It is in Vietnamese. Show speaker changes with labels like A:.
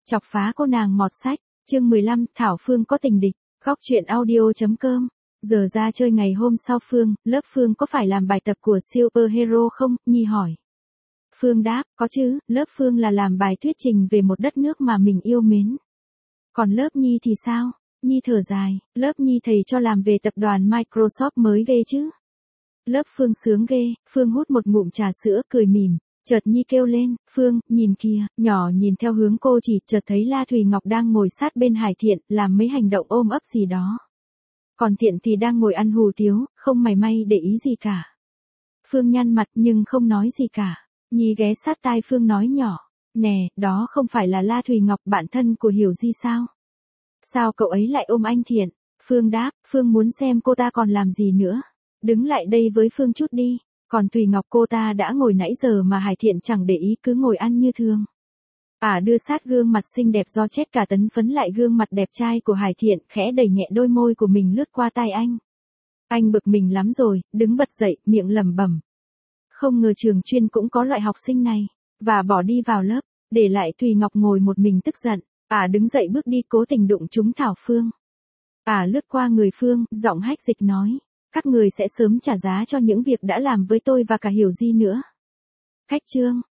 A: Chọc phá cô nàng mọt sách, chương 15, Thảo Phương có tình địch, góc truyện audio.com. Giờ ra chơi ngày hôm sau Phương, lớp Phương có phải làm bài tập của superhero không? Nhi hỏi. Phương đáp, có chứ, lớp Phương là làm bài thuyết trình về một đất nước mà mình yêu mến. Còn lớp Nhi thì sao? Nhi thở dài, lớp Nhi thầy cho làm về tập đoàn Microsoft mới ghê chứ. Lớp Phương sướng ghê, Phương hút một ngụm trà sữa cười mỉm. Chợt Nhi kêu lên, Phương, nhìn kìa, nhỏ nhìn theo hướng cô chỉ, chợt thấy La Thùy Ngọc đang ngồi sát bên Hải Thiện, làm mấy hành động ôm ấp gì đó. Còn Thiện thì đang ngồi ăn hủ tiếu, không mảy may để ý gì cả. Phương nhăn mặt nhưng không nói gì cả. Nhi ghé sát tai Phương nói nhỏ, nè, đó không phải là La Thùy Ngọc bạn thân của Hiểu Di sao? Sao cậu ấy lại ôm anh Thiện? Phương đáp, Phương muốn xem cô ta còn làm gì nữa. Đứng lại đây với Phương chút đi. Còn Thùy Ngọc cô ta đã ngồi nãy giờ mà Hải Thiện chẳng để ý cứ ngồi ăn như thường. Đưa sát gương mặt xinh đẹp do chết cả tấn phấn lại gương mặt đẹp trai của Hải Thiện khẽ đẩy nhẹ đôi môi của mình lướt qua tai anh. Anh bực mình lắm rồi, đứng bật dậy, miệng lẩm bẩm. Không ngờ trường chuyên cũng có loại học sinh này. Và bỏ đi vào lớp, để lại Thùy Ngọc ngồi một mình tức giận. Đứng dậy bước đi cố tình đụng trúng Thảo Phương. Lướt qua người Phương, giọng hách dịch nói. Các người sẽ sớm trả giá cho những việc đã làm với tôi và cả Hiểu Di nữa. Khách trương,